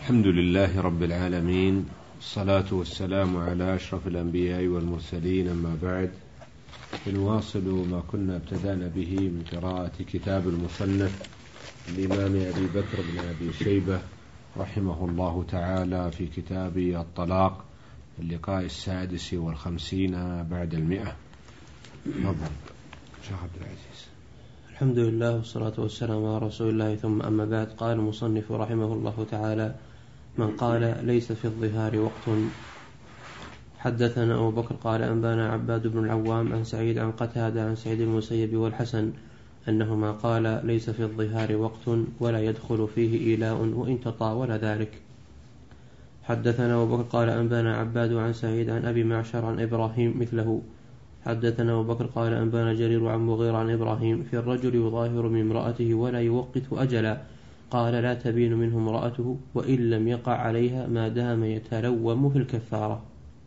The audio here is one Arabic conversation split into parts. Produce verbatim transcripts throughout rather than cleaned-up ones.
الحمد لله رب العالمين، والصلاة والسلام على أشرف الأنبياء والمرسلين، أما بعد، فنواصل ما كنا ابتدأنا به من قراءة كتاب المصنف الإمام أبي بكر بن أبي شيبة رحمه الله تعالى في كتاب الطلاق، اللقاء السادس والخمسين بعد المئة. تفضل شيخ عبد العزيز. الحمد لله والصلاة والسلام على رسول الله، ثم أما بعد. قال المصنف رحمه الله تعالى: من قال ليس في الظهار وقت. حدثنا أبو بكر قال أنبانا عباد بن العوام عن سعيد عن قتادة عن سعيد المسيب والحسن أنهما قال ليس في الظهار وقت ولا يدخل فيه إيلاء وإن تطاول ذلك. حدثنا أبو بكر قال أنبانا عباد عن سعيد عن أبي معشر عن إبراهيم مثله. حدثنا أبو بكر قال أنبانا جرير عن مغير عن إبراهيم في الرجل يظاهر من امرأته ولا يوقت أجلا، قال لا تبين منه امرأته وإن لم يقع عليها ما دام يتلوم في الكفارة.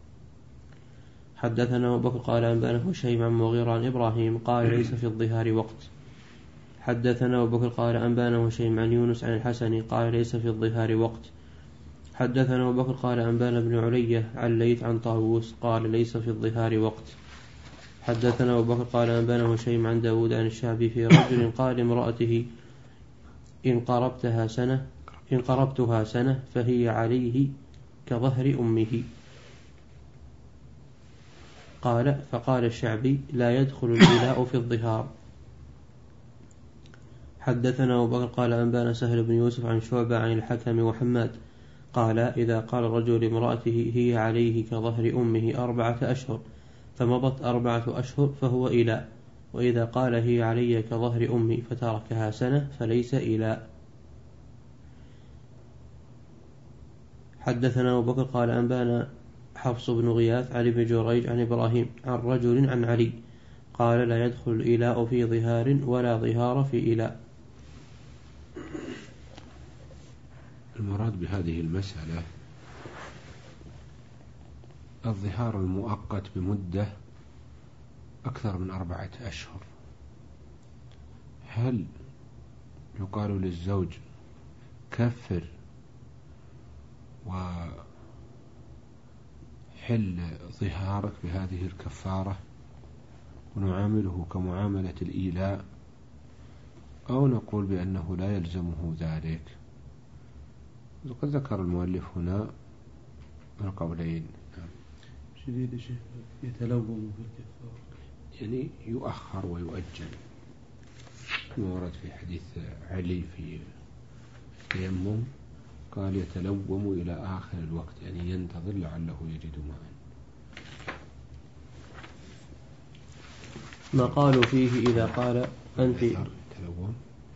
حدثنا أبو بكر قال أنبانا هشيم عن مغير عن إبراهيم قال ليس في الظهار وقت. حدثنا أبو بكر قال أنبانا هشيم عن يونس عن الحسن قال ليس في الظهار وقت. حدثنا أبو بكر قال أنبانا ابن علية عن ليث عن طاووس قال ليس في الظهار وقت. حدثنا أبو بكر قال أنبانا هشيم عن داود عن الشعبي في رجل قال امرأته إن قربتها سنة إن قربتها سنة فهي عليه كظهر أمه. قال فقال الشعبي لا يدخل الإيلاء في الظهار. حدثنا أبو بكر قال أنبانا سهل بن يوسف عن شعبة عن الحكم وحماد قال إذا قال الرجل لامرأته هي عليه كظهر أمه أربعة أشهر فمضت أربعة أشهر فهو إيلاء، وإذا قال هي علي كظهر أمي فتركها سنة فليس إيلاء. حدثنا أبو بكر قال أنبانا حفص بن غياث عن ابن جريج عن إبراهيم عن رجل عن علي قال لا يدخل الإيلاء في ظهار ولا ظهار في إيلاء. المراد بهذه المسألة الظهار المؤقت بمدة أكثر من أربعة أشهر. هل يقال للزوج كفر وحل ظهارك بهذه الكفارة ونعامله كمعاملة الإيلاء، أو نقول بأنه لا يلزمه ذلك؟ وقد ذكر المؤلف هنا القولين. شديد شيء يتلوم في الكفارة، يعني يؤخر ويؤجل، كما ورد في حديث علي في التيمم قال يتلوم إلى آخر الوقت، يعني ينتظر لعله يجد ماء. ما قالوا فيه إذا قال أنت يتلوم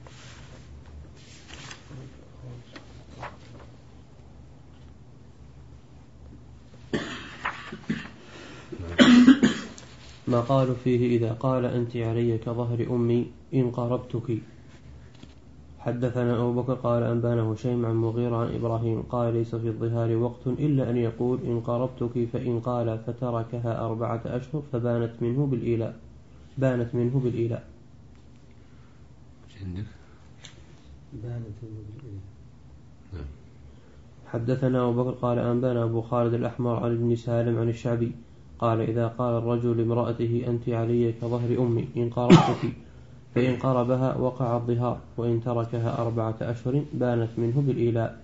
ما قالوا فيه إذا قال أنت علي كظهر أمي إن قربتك. حدثنا أبو بكر قال أنبانا هشيم عن مغير عن إبراهيم قال ليس في الظهار وقت إلا أن يقول إن قربتك، فإن قال فتركها أربعة أشهر فبانت منه بالإيلاء بانت منه بالإيلاء. عندك بانت منه بالإيلاء. نعم. حدثنا أبو بكر قال أنبانا أبو خالد الأحمر عن ابن سالم عن الشعبي قال إذا قال الرجل لامرأته أنت علي كظهر أمي إن قربتك، فإن قربها وقع الظهار، وإن تركها أربعة أشهر بانت منه بالإيلاء.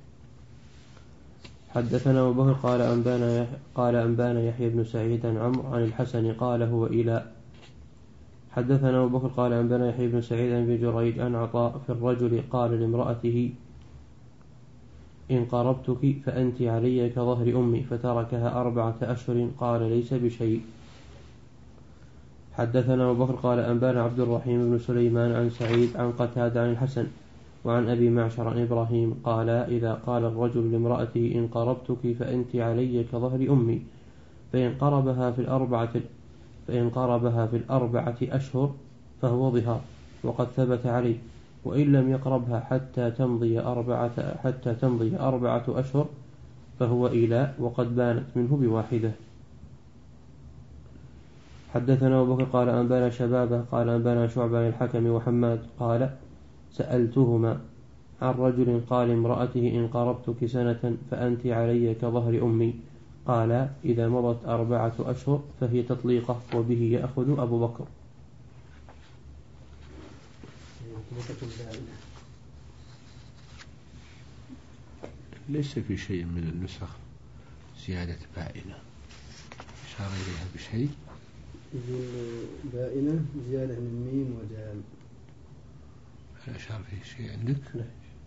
حدثنا أبو بكر قال أنبانا قال أنبانا يحيى بن سعيد عن عمرو عن الحسن قال هو إيلاء. حدثنا أبو بكر قال أنبانا يحيى بن سعيد عن ابن جريج عن عطاء في الرجل قال لامرأته إن قربتك فأنت علي كظهر أمي فتركها أربعة أشهر قال ليس بشيء. حدثنا أبو بكر قال أنبانا عبد الرحيم بن سليمان عن سعيد عن قتادة عن الحسن وعن أبي معشر عن إبراهيم قال إذا قال الرجل لامرأته إن قربتك فأنت علي كظهر أمي فإن قربها في الأربعة فإن قربها في الأربعة أشهر فهو ظهار وقد ثبت عليه، وإن لم يقربها حتى تمضي أربعة حتى تمضي أربعة أشهر فهو إيلاء وقد بانت منه بواحدة. حدثنا أبو بكر قال أنبانا شبابه قال أنبانا شعبة عن الحكم وحماد قال سألتهما عن رجل قال امرأته إن قربتك سنة فأنت علي كظهر أمي، قال إذا مضت أربعة أشهر فهي تطليقة، وبه يأخذ أبو بكر. ليس في شيء من النسخ زيادة بائنة أشار إليها بشيء. بائنة زيادة من ميم ودال. هل أشار فيه شيء عندك؟ لا.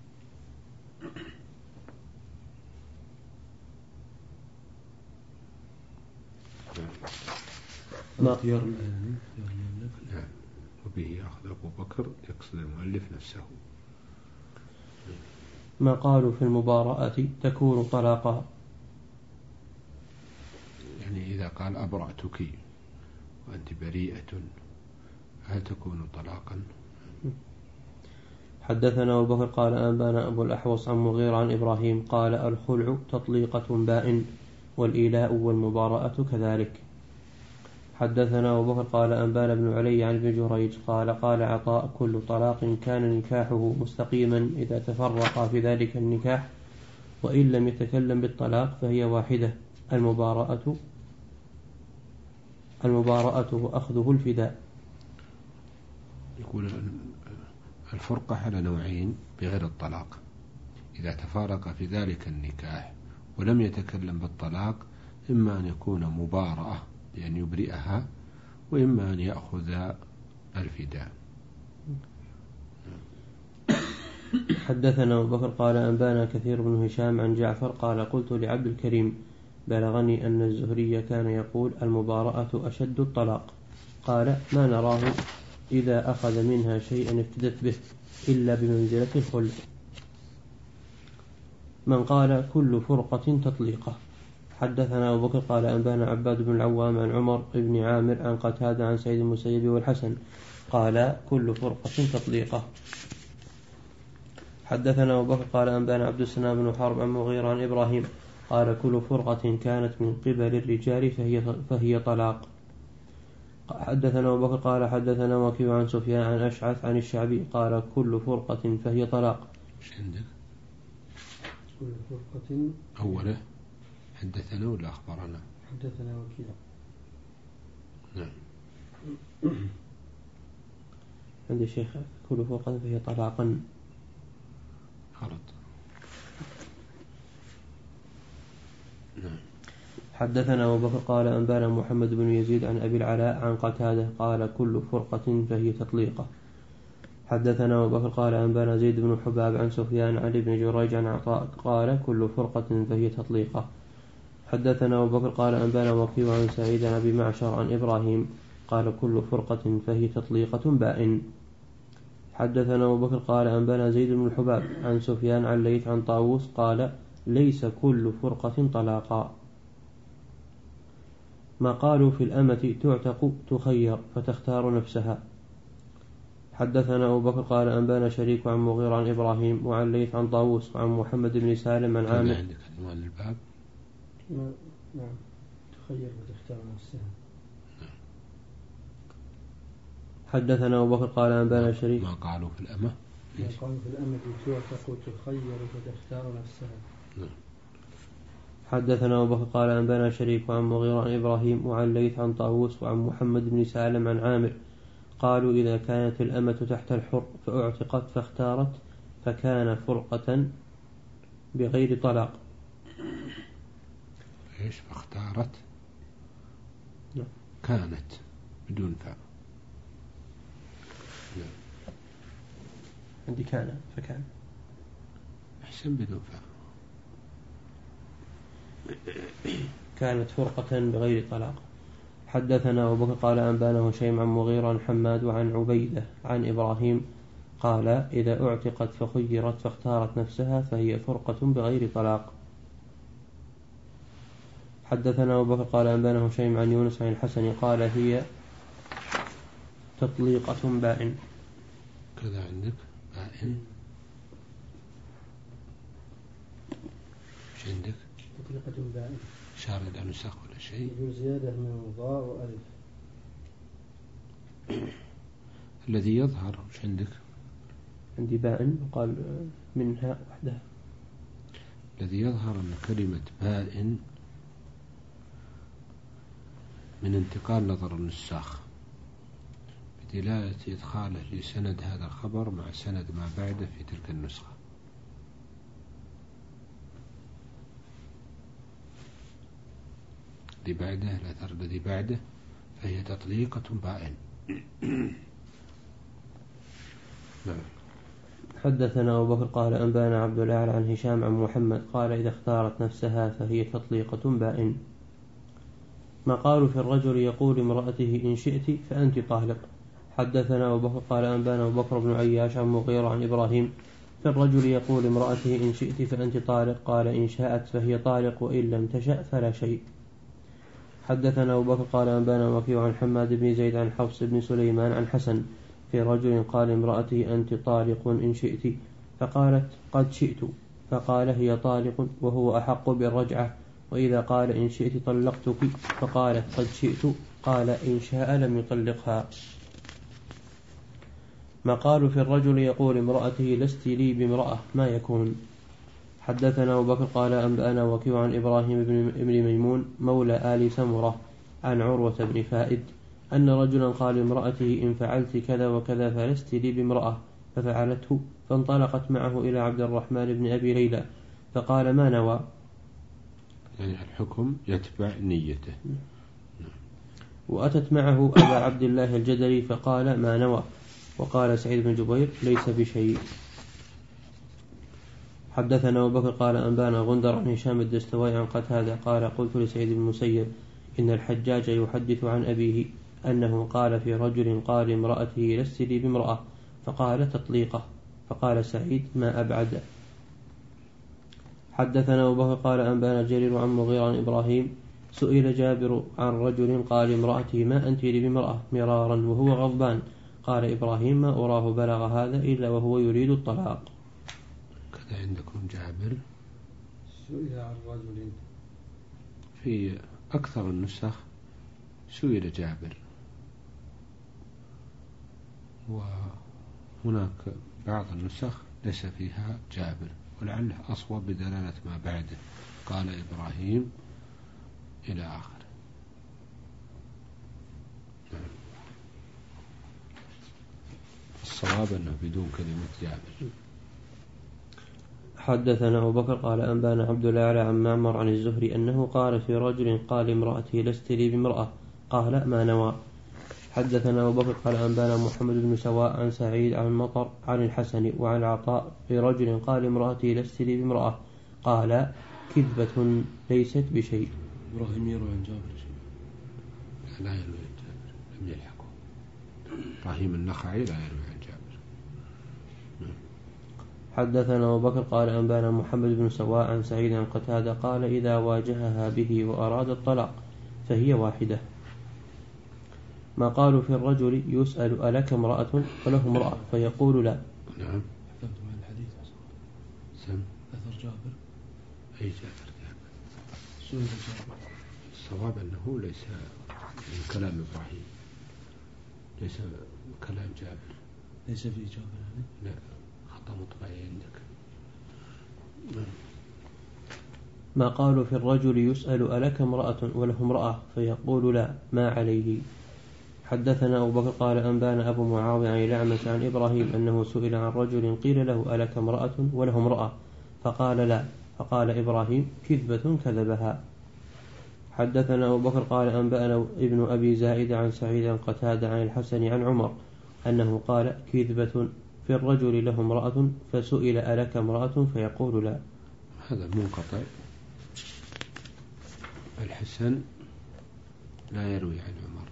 ما اختيار نعم. وبه يأخذ أبو بكر يقصد المؤلف نفسه. ما قالوا في المباراة تكون طلاقا، يعني إذا قال أبرأتك وأنت بريئة هل تكون طلاقا؟ حدثنا أبو بكر قال أنبانا أبو الأحوص عن مغيرة عن إبراهيم قال الخلع تطليقة بائن، والإيلاء والمباراة كذلك. حدثنا أبو بكر قال أنبانا بن علي عن ابن جريج قال قال عطاء كل طلاق كان نكاحه مستقيما إذا تفرق في ذلك النكاح وإن لم يتكلم بالطلاق فهي واحدة، المباراة المباراة وأخذه الفداء. يقول الفرقة على نوعين بغير الطلاق، إذا تفارق في ذلك النكاح ولم يتكلم بالطلاق إما أن يكون مبارأة بأن يبرئها وإما أن يأخذ الفداء. حدثنا أبو بكر قال أنبانا كثير بن هشام عن جعفر قال قلت لعبد الكريم بلغني أن الزهري كان يقول المباراة أشد الطلاق، قال ما نراه إذا أخذ منها شيئا افتدت به إلا بمنزلة الخلع. من قال كل فرقة تطليقة. حدثنا أبو بكر قال أنبانا عباد بن العوام عن عمر بن عامر عن قتادة عن سيد المسيب والحسن قال كل فرقة تطليقة. حدثنا أبو بكر قال أنبانا عبد السلام بن حرب عن مغيرة عن إبراهيم قال كل فرقة كانت من قبل الرجال فهي, فهي طلاق. حدثنا أبو بكر قال حدثنا وكيع عن سفيان عن أشعث عن الشعبي قال كل فرقة فهي طلاق. كل فرقة أوله حدثنا ولا أخبرنا؟ حدثنا وكيع. نعم. عندي شيخ كل فرقة فهي طلاقا غلط. نعم. حدثنا أبو بكر قال أنبانا محمد بن يزيد عن أبي العلاء عن قتادة قال كل فرقة فهي تطليقة. حدثنا أبو بكر قال أنبانا زيد بن حباب عن سفيان عن ابن جريج عن عطاء قال كل فرقة فهي تطليقة. حدثنا أبو بكر قال أنبانا وكيع عن سعيد عن أبي معشر عن إبراهيم قال كل فرقة فهي تطليقة بائن. حدثنا أبو بكر قال أنبانا زيد بن الحباب عن سفيان عن ليث عن طاووس قال ليس كل فرقة طلاقا. ما قالوا في الأمة تعتق تخير فتختار نفسها. حدثنا أبو بكر قال أنبانا شريك عن مغيرة عن إبراهيم وعن ليث عن طاووس وعن محمد بن سالم عن عامر. عندك عنوان الباب؟ نعم تخير فتختار نفسها. حدثنا أبو بكر قال أنبانا شريك ما قالوا في الأمة ما قالوا في الأمة تعتق تخير فتختار نفسها. نعم. حدثنا أبو بكر قال أنبانا شريك عن مغيرة عن إبراهيم وعن ليث عن طاووس وعن محمد بن سالم عن عامر قالوا إذا كانت الأمة تحت الحر فأعتقت فاختارت فكان فرقة بغير طلاق. إيش فاختارت؟ نعم. كانت بدون فاء. نعم. عندي كان فكان أحسن بدون فاء. كانت فرقة بغير طلاق. حدثنا أبو بكر قال أنبانا هشيم عن مغيرة عن حماد وعن عبيدة عن إبراهيم قال إذا أعتقت فخيرت فاختارت نفسها فهي فرقة بغير طلاق. حدثنا أبو بكر قال أنبانا هشيم عن يونس عن الحسن قال هي تطليقة بائن. كذا عندك بائن. ايش عندك؟ تطليقة بائن. شارد إلى نسخ ولا شيء؟ يجوز زيادة من ضاء وألف. الذي يظهر ايش عندك؟ عندي باء وقال منها وحدها. الذي يظهر أن كلمة باء من انتقال نظر النساخ بدلالة إدخاله لسند هذا الخبر مع سند ما بعده في تلك النسخة. الذي بعده الأثر الذي بعده فهي تطليقة باء. نعم. حدثنا أبو بكر قال أنبانا عبد الأعلى عن هشام عن محمد قال إذا اختارت نفسها فهي تطليقة باء. ما قالوا في الرجل يقول امرأته إن شئت فأنت طالق. حدثنا أبو بكر قال أنبانا أبو بكر بن عياش عن مغيرة عن إبراهيم في الرجل يقول امرأته إن شئت فأنت طالق قال إن شاءت فهي طالق وإن لم تشأ فلا شيء. حدثنا أبو بكر قال أنبانا وكيع عن حماد بن زيد عن حفص بن سليمان عن حسن في رجل قال امرأته أنت طالق إن شئت فقالت قد شئت فقال هي طالق وهو أحق بالرجعة. وإذا قال إن شئت طلقتك فقالت قد شئت قال إن شاء لم يطلقها. ما قالوا في الرجل يقول امرأته لست لي بامرأة ما يكون. حدثنا أبو بكر قال أنبأنا وكيع عن إبراهيم بن ميمون مولى آل سمرة عن عروة بن فائد أن رجلا قال امرأته إن فعلت كذا وكذا فلست لي بامرأة ففعلته فانطلقت معه إلى عبد الرحمن بن أبي ليلى فقال ما نوى. يعني الحكم يتبع نيته. وأتت معه أبا عبد الله الجدلي فقال ما نوى. وقال سعيد بن جبير ليس بشيء. حدثنا أبو بكر قال أنبانا غندر عن هشام الدستوائي عن قتادة قال قلت لسعيد بن المسيب إن الحجاج يحدث عن أبيه أنه قال في رجل قال امرأته لست لي بامرأة فقال تطليقه. فقال سعيد ما أبعد. حدثنا أبو بكر قال أنبانا جرير عن مغيرة عن إبراهيم سئل جابر عن رجل قال امرأته ما أنت لي بامرأة مرارا وهو غضبان قال إبراهيم ما أراه بلغ هذا إلا وهو يريد الطلاق. كذا عندكم جابر سئل عن رجل في أكثر النسخ سئل جابر وهناك بعض النسخ ليس فيها جابر ولعله أصوب بدلالة ما بعده قال إبراهيم إلى آخر. الصواب أنه بدون كلمة جابر. حدثنا أبو بكر قال أنبانا عبد الأعلى عن معمر عن الزهري أنه قال في رجل قال امرأتي لست لي بامرأة قال ما نوى. حدثنا أبو بكر قال أنبانا محمد بن سواء عن سعيد عن مطر عن الحسن وعن عطاء في رجل قال امرأتي لست لي بامرأة قال كذبة ليست بشيء. إبراهيم يروي عن جابر شيء لا يروي عن جابر لم يلحقه. إبراهيم النخعي لا يروي عن جابر. حدثنا أبو بكر قال أنبانا محمد بن سواء عن سعيد عن قتادة قال إذا واجهها به وأراد الطلاق فهي واحدة. ما قالوا في الرجل يسأل ألك امرأة فله امرأة فيقول لا. نعم. حفظت مع الحديث سم أثر جابر. أي جابر جابر سئل جابر. الصواب أنه ليس من كلام إبراهيم ليس كلام جابر. ليس في جابر يعني؟ لا خطأ مطبعي عندك. ما قالوا في الرجل يسأل ألك امرأة وله امرأة فيقول لا ما عليه. حدثنا أبو بكر قال أنبانا أبو معاوية عن الأعمش عن إبراهيم أنه سئل عن رجل قيل له ألك امرأة وله امرأة فقال لا فقال إبراهيم كذبة كذبها. حدثنا أبو بكر قال أنبأنا ابن أبي زائد عن سعيد عن قتادة عن الحسن عن عمر أنه قال كذبة في الرجل له امرأة فسئل ألك امرأة فيقول لا. هذا منقطع. الحسن لا يروي عن عمر.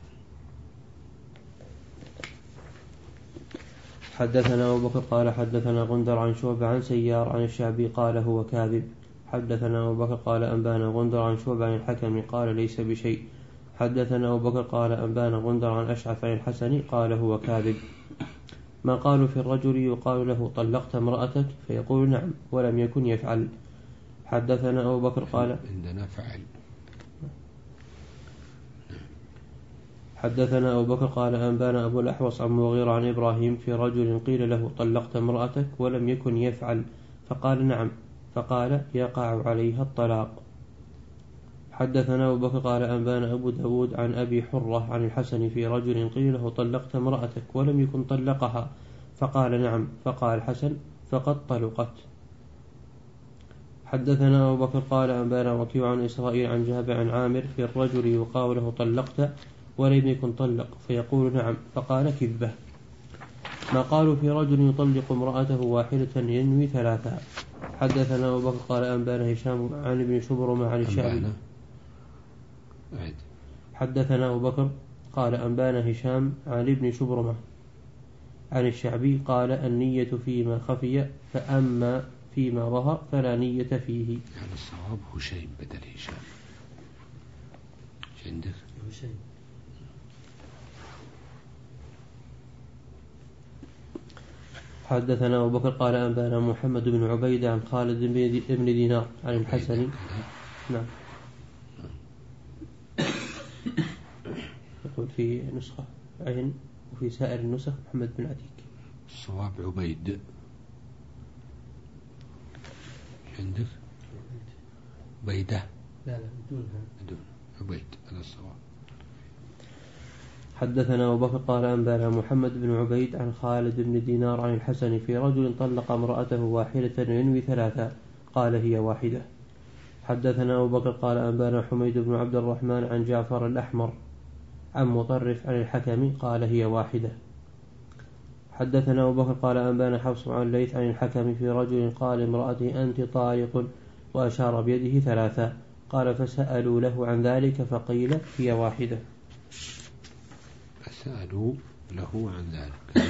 حدثنا أبو بكر قال حدثنا غندر عن شعبة عن سيار عن الشعبي قال هو كاذب. حدثنا أبو بكر قال أنبانا غندر عن شعبة عن الحكم قال ليس بشيء. حدثنا أبو بكر قال أنبانا غندر عن أشعث عن الحسن قال هو كاذب. ما قالوا في الرجل يقال له طلقت امرأتك فيقول نعم ولم يكن يفعل. حدثنا أبو بكر قال عندنا فعل. حدثنا أبو بكر قال أنبانا أبو الأحوص عن مغيرة عن إبراهيم في رجل قيل له طلقت امرأتك ولم يكن يفعل فقال نعم فقال يقع عليها الطلاق. حدثنا أبو بكر قال أنبانا أبو داود عن أبي حرة عن الحسن في رجل قيل له طلقت امرأتك ولم يكن طلقها فقال نعم فقال الحسن فقد طلقت. حدثنا أبو بكر قال أنبانا وكيع عن إسرائيل عن جابر عن عامر في الرجل يقال له طلقت ولم يكن طلق فيقول نعم فقال كذبة. ما قالوا في رجل يطلق امرأته واحدة ينوي ثلاثة. حدثنا أبو بكر قال أنبانا هشام عن ابن شبرمة عن الشعبي. حدثنا أبو بكر قال أنبانا هشام عن ابن شبرمة عن الشعبي قال النية فيما خفي فأما فيما ظهر فلا نية فيه. يعني الصواب هشيم بدل هشام. ايش عندك؟ هشيم. حدثنا أبو بكر قال أنبانا محمد بن عبيد عن خالد بن دينار عن الحسن. نعم. يقول في نسخة عين وفي سائر النسخ محمد بن عتيك. الصواب عبيد. عندك بيدة؟ لا لا بدونها بدون عبيد هذا الصواب. حدثنا أبو بكر قال أنبانا محمد بن عبيد عن خالد بن دينار عن الحسن في رجل طلق امرأته واحدة ينوي ثلاثة قال هي واحدة. حدثنا أبو بكر قال أنبانا حميد بن عبد الرحمن عن جعفر الأحمر عن مطرف عن الحكم قال هي واحدة. حدثنا أبو بكر قال أنبانا حفص عن الليث عن الحكم في رجل قال امرأتي أنت طالق وأشار بيده ثلاثة قال فسألوا له عن ذلك فقيل هي واحدة. فسألوا له عن ذلك.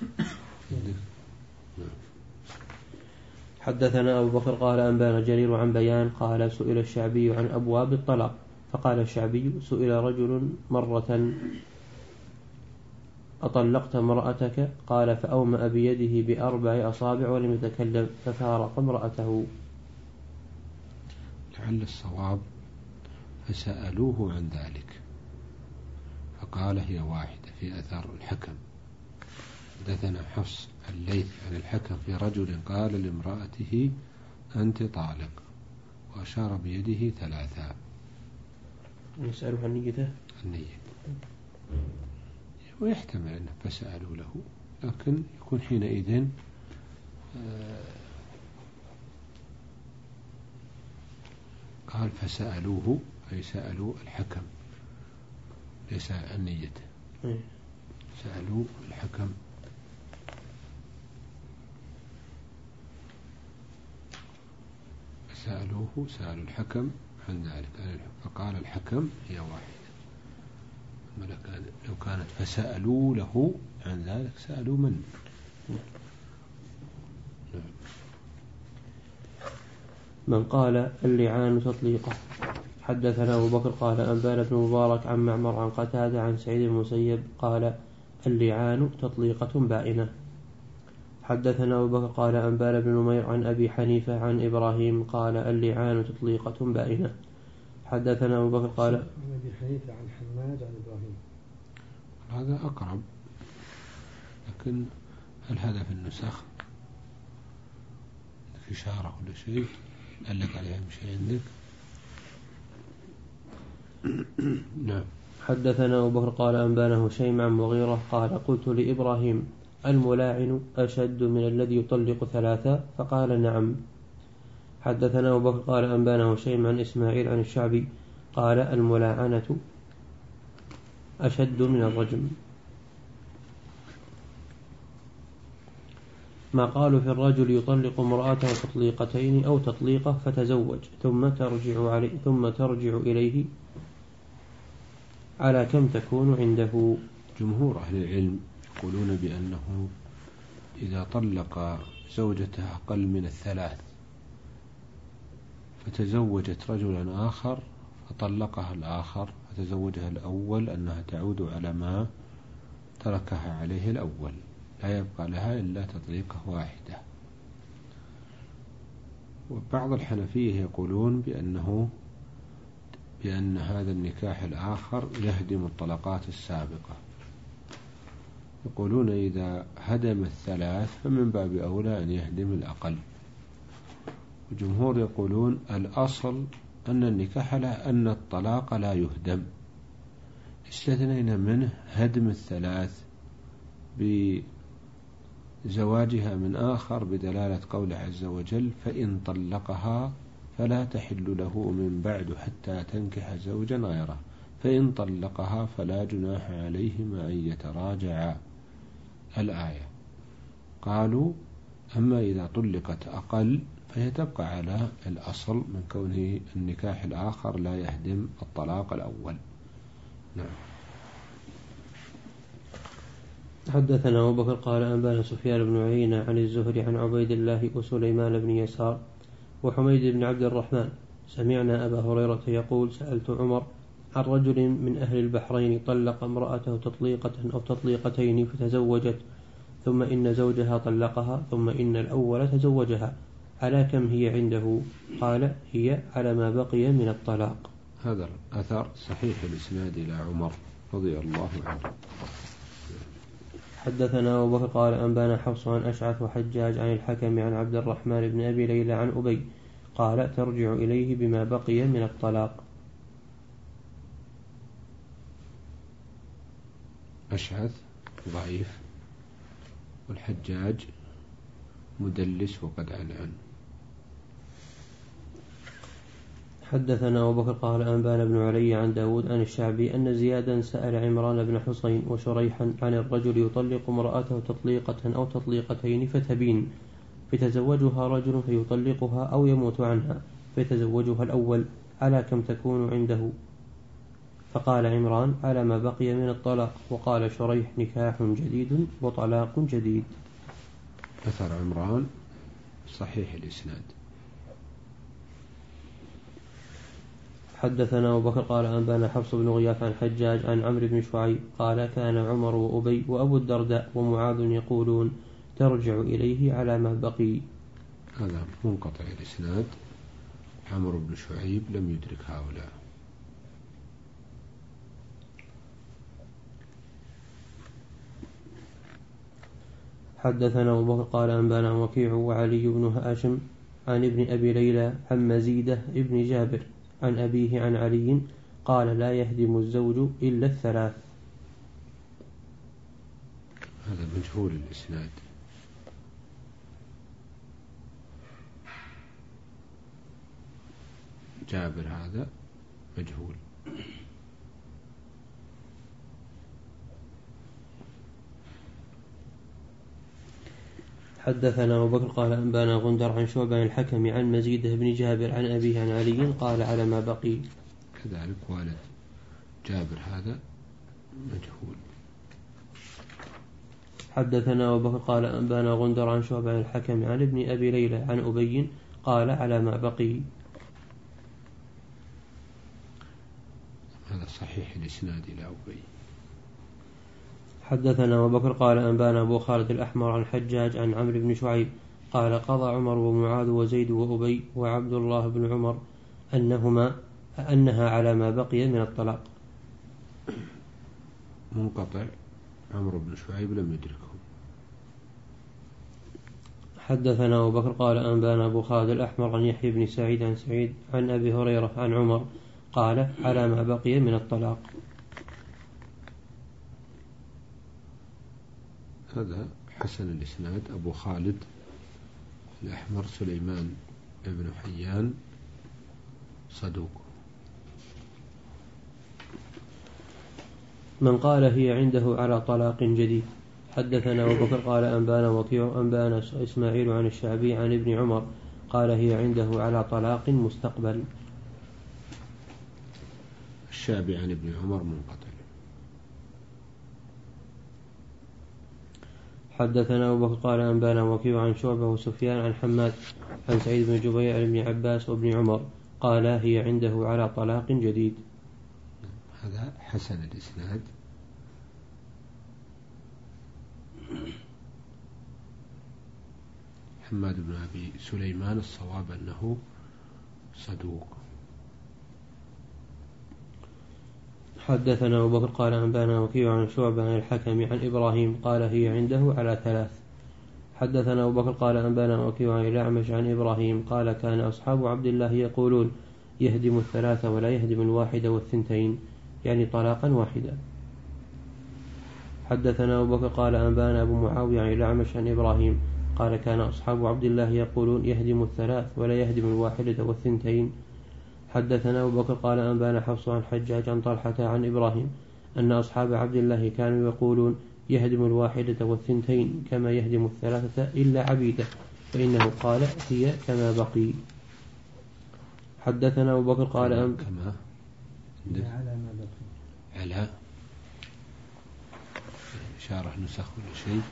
حدثنا أبو بكر قال أنبانا جرير عن بيان قال سئل الشعبي عن أبواب الطلاق فقال الشعبي سئل رجل مرة أطلقت امرأتك قال فأومأ بيده بأربع أصابع ولم يتكلم ففارق امرأته. لعل الصواب فسألوه عن ذلك فقال هي واحدة في أثر الحكم. حدثنا حفص الليث عن الحكم في رجل قال لامرأته أنت طالق وأشار بيده ثلاثة. نسأله عن نيته. النية ويحتمل أنه فسألوا له لكن يكون حينئذ قال فسألوه أي سألوا الحكم ليس عن نيته. سألوا الحكم سألوه سألوا الحكم عن ذلك فقال الحكم هي واحدة. لو كانت فسألوا له عن ذلك سألوا من؟ من قال اللعان تطليقه. حدثنا أبو بكر قال أنبانا بن مبارك عن معمر عن قتادة عن سعيد المسيب قال اللعان تطليقة بائنة. حدثنا أبو بكر قال أنبانا بن نمير عن أبي حنيفة عن إبراهيم قال اللعان تطليقة بائنة. حدثنا أبو بكر قال عن أبي حنيفة عن حماد عن إبراهيم. هذا أقرب لكن هل هذا في النسخ في إشارة ولا شيء قال لك عليها شيء عندك؟ نعم. حدثنا أبو بكر قال أنبانا هشيم عن مغيرة قال قلت لإبراهيم الملاعن أشد من الذي يطلق ثلاثة فقال نعم. حدثنا أبو بكر قال أنبانا هشيم عن إسماعيل عن الشعبي قال الملاعنة أشد من الرجم. ما قالوا في الرجل يطلق امرأته تطليقتين أو تطليقة فتزوج ثم ترجع عليه ثم ترجع إليه على كم تكون عنده. جمهور أهل العلم يقولون بأنه إذا طلق زوجته أقل من الثلاث فتزوجت رجلا آخر فطلقها الآخر فتزوجها الأول أنها تعود على ما تركها عليه الأول لا يبقى لها إلا تطليقة واحدة. وبعض الحنفية يقولون بأنه بأن هذا النكاح الآخر يهدم الطلقات السابقة. يقولون إذا هدم الثلاث فمن باب أولى أن يهدم الأقل. الجمهور يقولون الأصل أن النكاح لا أن الطلاق لا يهدم، استثنينا منه هدم الثلاث بزواجها من آخر بدلالة قوله عز وجل فإن طلقها فلا تحل له من بعد حتى تنكح زوجا غيره فإن طلقها فلا جناح عليهما أن يتراجعا الآية. قالوا أما إذا طلقت أقل فهي تبقى على الأصل من كونه النكاح الآخر لا يهدم الطلاق الأول. نعم. حدثنا أبو بكر قال أنبانا سفيان بن عيينة عن الزهري عن عبيد الله وسليمان بن يسار وحميد بن عبد الرحمن سمعنا أبا هريرة يقول سألت عمر عن رجل من أهل البحرين طلق امرأته تطليقة أو تطليقتين فتزوجت ثم إن زوجها طلقها ثم إن الأول تزوجها على كم هي عنده؟ قال هي على ما بقي من الطلاق. هذا الأثر صحيح الإسناد إلى عمر رضي الله عنه. حدثنا أبو بكر قال أنبانا حفص عن أشعث وحجاج عن الحكم عن عبد الرحمن بن أبي ليلى عن أبي قال ترجع إليه بما بقي من الطلاق. أشعث ضعيف والحجاج مدلس وقد عنعن. حدثنا أبو بكر قال أنبانا بن علي عن داود عن الشعبي أن زيادا سأل عمران بن حسين وشريحا عن الرجل يطلق امرأته تطليقة أو تطليقتين فتبين فتزوجها رجل فيطلقها أو يموت عنها فيتزوجها الأول على كم تكون عنده؟ فقال عمران على ما بقي من الطلاق. وقال شريح نكاح جديد وطلاق جديد. أثر عمران صحيح الإسناد. حدثنا أبو بكر قال أنبانا حفص بن غياث عن حجاج عن عمرو بن شعيب قال كان عمر وأبي وأبو الدرداء ومعاذ يقولون ترجع إليه على ما بقي. هذا منقطع الإسناد. عمرو بن شعيب لم يدرك هؤلاء. حدثنا أبو بكر قال أنبانا وكيع وعلي بن هاشم عن ابن أبي ليلى عن مزيدة ابن جابر عن أبيه عن علي قال لا يهدم الزوج إلا الثلاث. هذا مجهول الإسناد. جابر هذا مجهول. حدثنا أبو بكر قال أنبانا غندر عن شعبة عن الحكم عن مزيد بن جابر عن أبيه عن علي قال على ما بقي. كذلك والد جابر هذا مجهول. حدثنا أبو بكر قال أنبانا غندر عن شعبة عن الحكم عن ابن أبي ليلى عن أبي قال على ما بقي. هذا صحيح الإسناد إلى أبي. حدثنا أبو بكر قال أنبانا أبو خالد الأحمر عن حجاج عن عمرو بن شعيب قال قضى عمر ومعاذ وزيد وأبي وعبد الله بن عمر أنهما أنها على ما بقي من الطلاق. منقطع. عمرو بن شعيب لم يدركه. حدثنا أبو بكر قال أنبانا أبو خالد الأحمر عن يحيى بن سعيد عن سعيد عن أبي هريرة عن عمر قال على ما بقي من الطلاق. هذا حسن الإسناد. أبو خالد الأحمر سليمان بن حيان صدوق. من قال هي عنده على طلاق جديد. حدثنا أبو بكر قال أنبانا وكيع أنبانا إسماعيل عن الشعبي عن ابن عمر قال هي عنده على طلاق مستقبل. الشعبي عن ابن عمر منقطع. حدثنا أبو بكر قال أنبانا وكيع عن شعبة وسفيان عن حماد عن سعيد بن جبير عن ابن عباس وابن عمر قال هي عنده على طلاق جديد. هذا حسن الإسناد. حماد بن أبي سليمان الصواب أنه صدوق. حدثنا أبو بكر قال أنبانا وكيع عن شعبة عن الحكم عن إبراهيم قال هي عنده على ثلاث. حدثنا أبو بكر قال أنبانا وكيع عن الأعمش عن إبراهيم قال كان أصحاب عبد الله يقولون يهدم الثلاثة ولا يهدم الواحدة والثنتين، يعني طلاقا واحدا. حدثنا أبو بكر قال أنبانا أبو معاوية عن الأعمش عن إبراهيم قال كان أصحاب عبد الله يقولون يهدم الثلاث ولا يهدم الواحدة والثنتين. حدثنا أبو بكر قال أنبانا حفص عن حجاج عن طلحة عن إبراهيم أن أصحاب عبد الله كانوا يقولون يهدم الواحدة والثنتين كما يهدم الثلاثة إلا عبيده، فإنه قال هي كما بقي. حدثنا أبو بكر قال أم كما على ما بقي على شارح نسخ ولا شيء.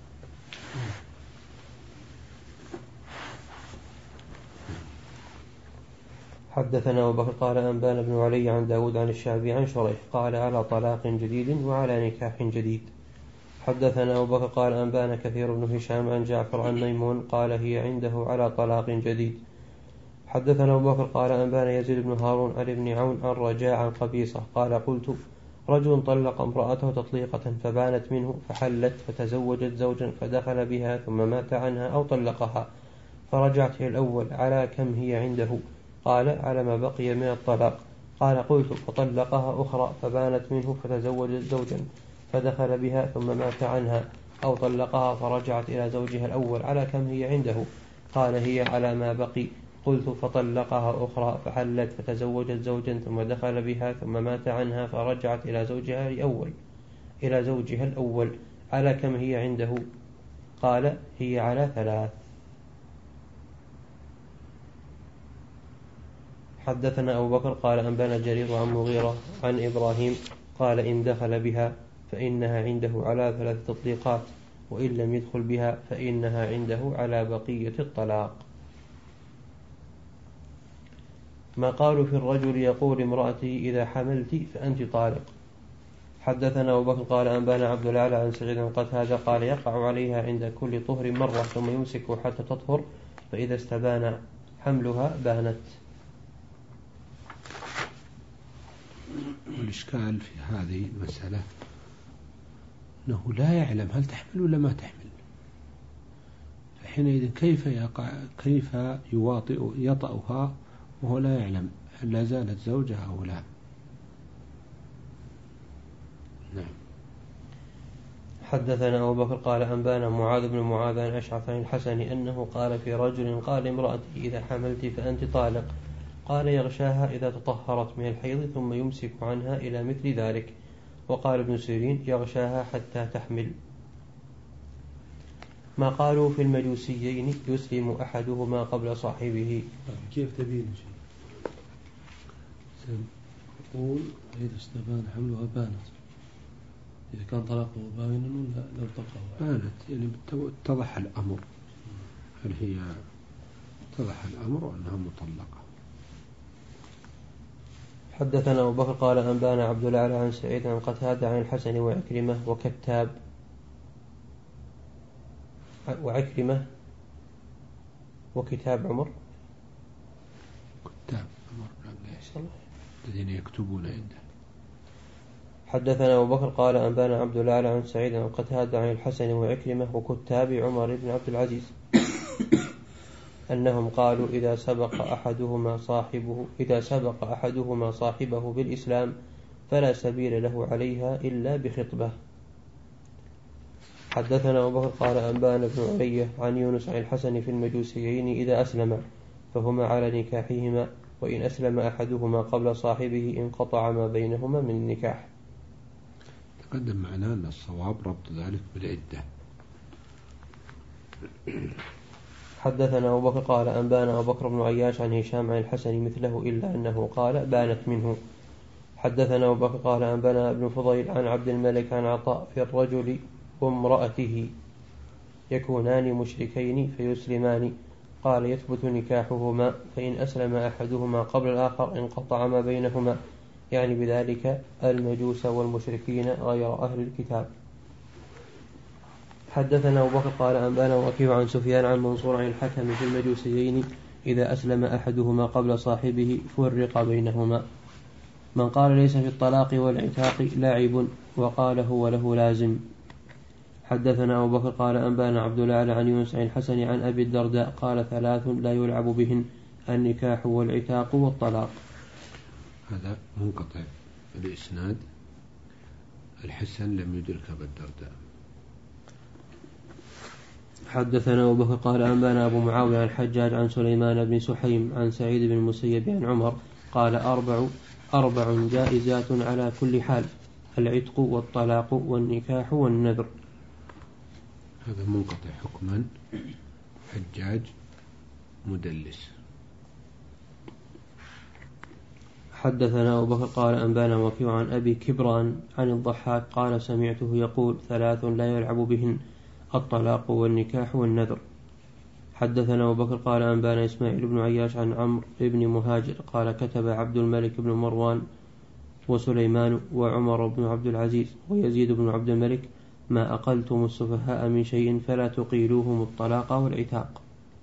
حدثنا أبو بكر قال أنبانا بن علي عن داود عن الشعبي عن شريح قال على طلاق جديد وعلى نكاح جديد. حدثنا أبو بكر قال أنبانا كثير بن هشام عن جعفر عن ميمون قال هي عنده على طلاق جديد. حدثنا أبو بكر قال أنبانا يزيد بن هارون عن ابن عون عن رجاء عن قبيصة قال قلت رجل طلق امرأته تطليقة فبانت منه فحلت فتزوجت زوجا فدخل بها ثم مات عنها أو طلقها فرجعت إلى الأول على كم هي عنده؟ قال على ما بقي من الطلاق. قال قلت فطلقها أخرى فبانت منه فتزوجت زوجا فدخل بها ثم مات عنها أو طلقها فرجعت إلى زوجها الأول على كم هي عنده؟ قال هي على ما بقي. قلت فطلقها أخرى فحلت فتزوجت زوجا ثم دخل بها ثم مات عنها فرجعت إلى زوجها الأول إلى زوجها الأول على كم هي عنده؟ قال هي على ثلاث. حدثنا أبو بكر قال أنبانا جرير عن مغيرة عن إبراهيم قال إن دخل بها فإنها عنده على ثلاث تطليقات، وإن لم يدخل بها فإنها عنده على بقية الطلاق. ما قالوا في الرجل يقول امرأته إذا حملت فأنت طالق. حدثنا أبو بكر قال أنبانا عبد الأعلى عن سعيد قتادة قال يقع عليها عند كل طهر مرة ثم يمسك حتى تطهر فإذا استبان حملها بانت. والإشكال في هذه المسألة أنه لا يعلم هل تحمل ولا ما تحمل، فحينئذ كيف يقع كيف يواطئ يطأها وهو لا يعلم هل لا زالت زوجها أو لا. نعم. حدثنا أبو بكر قال أنبانا معاذ بن معاذ عن أشعث عن الحسن أنه قال في رجل قال امرأتي إذا حملت فأنت طالق، قال يغشاها إذا تطهرت من الحيض ثم يمسك عنها إلى مثل ذلك. وقال ابن سيرين يغشاها حتى تحمل. ما قالوا في المجوسيين يسلم أحدهما قبل صاحبه. كيف تبين شيء؟ يقول إذا استبان حملها بانت، إذا كان طلاقه باينا ولا لو طلقه بانت، يعني اتضح الأمر، هل هي اتضح الأمر أنها مطلقة. حدثنا أبو بكر قال أنبانا عبد الأعلى عن سعيد عن قتادة عن الحسن وعكرمة وكتاب وعكرمة وكتاب عمر كتاب عمر الذين يكتبون عنده. حدثنا أبو بكر قال أنبانا عبد الأعلى عن سعيد عن قتادة عن الحسن وعكرمة وكتاب عمر بن عبد العزيز أنهم قالوا إذا سبق أحدهما صاحبه إذا سبق أحدهما صاحبه بالإسلام فلا سبيل له عليها إلا بخطبة. حدثنا أبو بكر قال أنبانا بن علي عن يونس عن الحسن في المجوسيين إذا أسلم فهما على نكاحهما، وإن أسلم أحدهما قبل صاحبه انقطع ما بينهما من النكاح. تقدم معنا أن الصواب ربط ذلك بالعدة. حدثنا أبو بكر قال أنبانا أبو بكر بن عياش عن هشام عن الحسن مثله إلا أنه قال بانت منه. حدثنا أبو بكر قال أنبانا ابن فضيل عن عبد الملك عن عطاء في الرجل وامرأته يكونان مشركين فيسلمان، قال يثبت نكاحهما فإن أسلم أحدهما قبل الآخر انقطع ما بينهما، يعني بذلك المجوس والمشركين غير أهل الكتاب. حدثنا أبو بكر قال أنبانا وكيع عن سفيان عن منصور عن الحكم في المجوسيين إذا أسلم أحدهما قبل صاحبه فرق بينهما. من قال ليس في الطلاق والعتاق لاعب وقال هو له لازم. حدثنا أبو بكر قال أنبانا عبد الأعلى عن يونس عن الحسن عن أبي الدرداء قال ثلاث لا يلعب بهن: النكاح والعتاق والطلاق. هذا منقطع الإسناد، الحسن لم يدرك أبا الدرداء. حدثنا أبو بكر قال أنبانا أبو معاوية عن الحجاج عن سليمان بن سحيم عن سعيد بن المسيب عن عمر قال أربع أربع جائزات على كل حال: العتق والطلاق والنكاح والنذر. هذا منقطع حكما، حجاج مدلس. حدثنا أبو بكر قال أنبانا وكيع عن أبي كبران عن الضحاك قال سمعته يقول ثلاث لا يلعب بهن: الطلاق والنكاح والنذر. حدثنا أبو بكر قال أنبانا إسماعيل بن عياش عن عمرو بن مهاجر قال كتب عبد الملك بن مروان وسليمان وعمر بن عبد العزيز ويزيد بن عبد الملك: ما أقلتم السفهاء من شيء فلا تقيلوهم الطلاق والعتاق.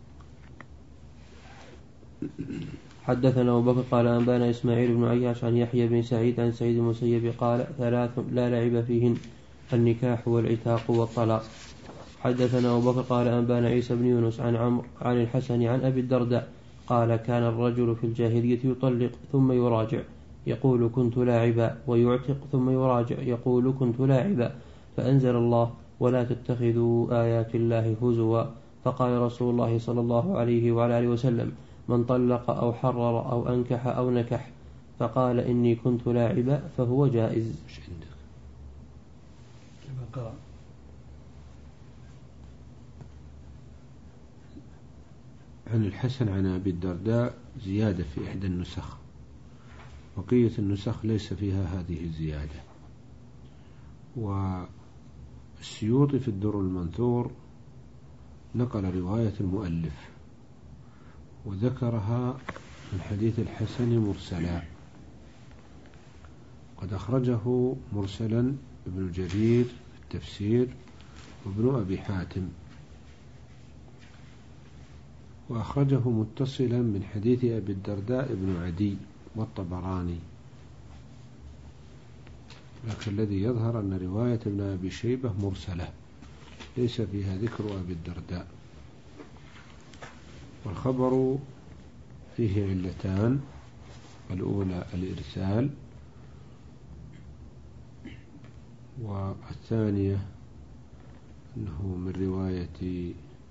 حدثنا أبو بكر قال أنبانا إسماعيل بن عياش عن يحيى بن سعيد عن سعيد المسيب قال ثلاث لا لعب فيهن: النكاح والعتاق والطلاق. حدثنا أبو بكر قال أنبانا عيسى بن يونس عن عمرو عن الحسن عن أبي الدرداء قال كان الرجل في الجاهلية يطلق ثم يراجع يقول كنت لاعبا، ويعتق ثم يراجع يقول كنت لاعبا، فأنزل الله ولا تتخذوا آيات الله هزوا، فقال رسول الله صلى الله عليه وعلى آله وسلم: من طلق أو حرر أو أنكح أو نكح فقال إني كنت لاعبا فهو جائز. عن الحسن عن أبي الدرداء زيادة في إحدى النسخ، بقية النسخ ليس فيها هذه الزيادة. والسيوطي في الدر المنثور نقل رواية المؤلف وذكرها من حديث الحسن مرسلا، قد أخرجه مرسلا ابن جرير في التفسير وابن أبي حاتم، وأخرجه متصلا من حديث أبي الدرداء ابن عدي والطبراني، لكن الذي يظهر أن رواية ابن أبي شيبة مرسلة ليس فيها ذكر أبي الدرداء. والخبر فيه علتان: الأولى الإرسال، والثانية أنه من رواية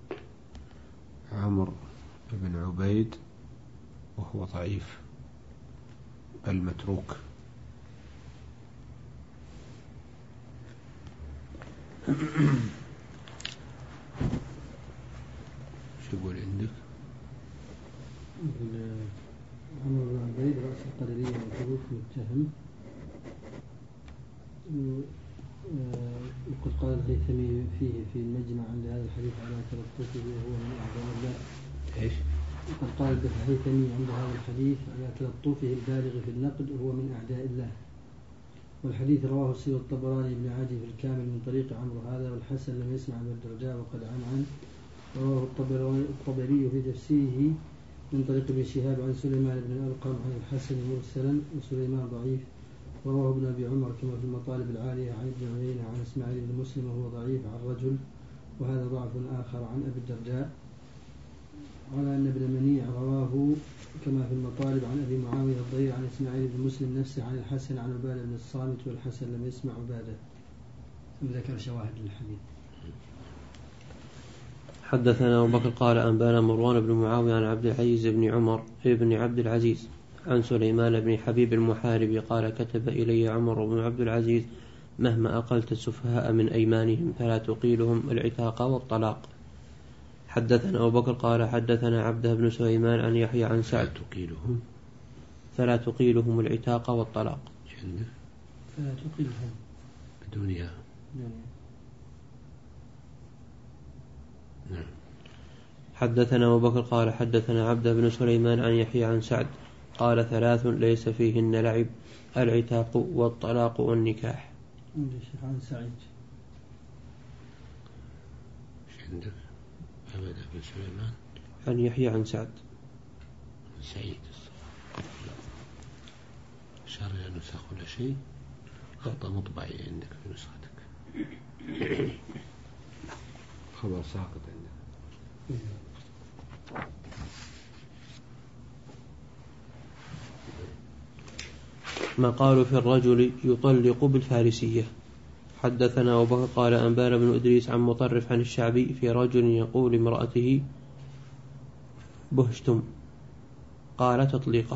عمرو بن عبيد وهو ضعيف المتروك. شو يقول عندك؟ عمرو بن عبيد رأس القدرية المتروك متهم، وقد قال الهيثمي فيه في المجمع عند هذا الحديث على تلطفه وهو من أعظم الله. إيش؟ وقد قال الهيثمي عند هذا الحديث على تلطفه البالغ في النقد وهو من أعداء الله. والحديث رواه السيد الطبراني بن عدي في الكامل من طريق عمرو هذا، والحسن لم يسمع من الدرداء وقد عن عن رواه الطبري في تفسيره من طريق ابن شهاب عن سليمان بن الأرقم عن الحسن مرسلا، وسليمان ضعيف. رواه ابن أبي عمر كما في المطالب العالية عن ابن عيينة عن إسماعيل بن مسلم وهو ضعيف عن رجل، وهذا ضعف آخر عن أبي الدرداء. على أن ابن منيع رواه كما في المطالب عن أبي معاوية الضرير عن إسماعيل بن مسلم نفسه عن الحسن عن عبادة بن الصامت، والحسن لم يسمع عبادة. ثم ذكر شواهد للحديث. حدثنا أبو بكر قال أنبانا مروان بن معاوية عن عبد العزيز بن عمر بن عبد العزيز عن سليمان بن حبيب المحاربي قال كتب إلي عمر بن عبد العزيز: مهما أقلت السفهاء من أيمانهم فلا تقيلهم العتاق والطلاق. حدثنا أبو بكر قال حدثنا عبده بن سليمان عن يحيى عن سعد تقيلهم فلا تقيلهم العتاق والطلاق. فلا تقيلهم الدنيا. نعم. حدثنا أبو بكر قال حدثنا عبده بن سليمان عن يحيى عن سعد قال ثلاث ليس فيهن لعب: العتاق والطلاق والنكاح. عن سعيد. ايش عندك؟ عبده بن سليمان عن يحيى عن سعد. سعيد. أشار إلى نسخ ولا شيء؟ خطأ مطبعي عندك في نسختك، خبر ساقط عندك. ما قالوا في الرجل يطلق بالفارسية. حدثنا أبو بكر قال أنبانا بن إدريس عن مطرف عن الشعبي في رجل يقول امرأته بهشتم، قال تطليقه.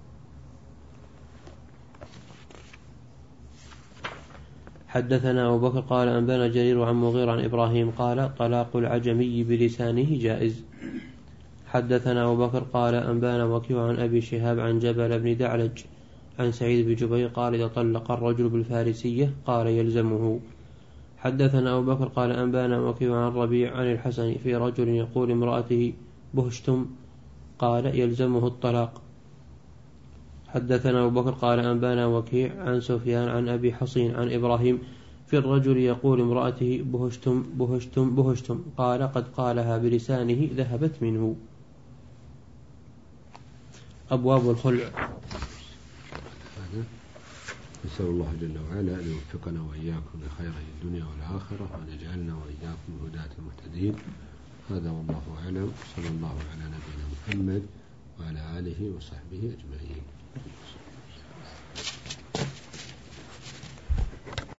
حدثنا أبو بكر قال أنبانا جرير عن مغير عن إبراهيم قال طلاق العجمي بلسانه جائز. حدثنا أبو بكر قال أنبانا وكيع عن أبي شهاب عن جبل بن دعلج عن سعيد بن جبير قال إذا طلق الرجل بالفارسية قال يلزمه. حدثنا أبو بكر قال أنبانا وكيع عن ربيع عن الحسن في رجل يقول امرأته بهشتم قال يلزمه الطلاق. حدثنا أبو بكر قال أنبانا وكيع عن سفيان عن أبي حصين عن إبراهيم في الرجل يقول امرأته بهشتم بهشتم بهشتم قال قد قالها بلسانه ذهبت منه. أبواب الخلع. نسأل الله جل وعلا أن يوفقنا وإياكم لخير الدنيا والآخرة وأن يجعلنا وإياكم هداة المهتدين. هذا والله أعلم، صلى الله على نبينا محمد وعلى آله وصحبه أجمعين.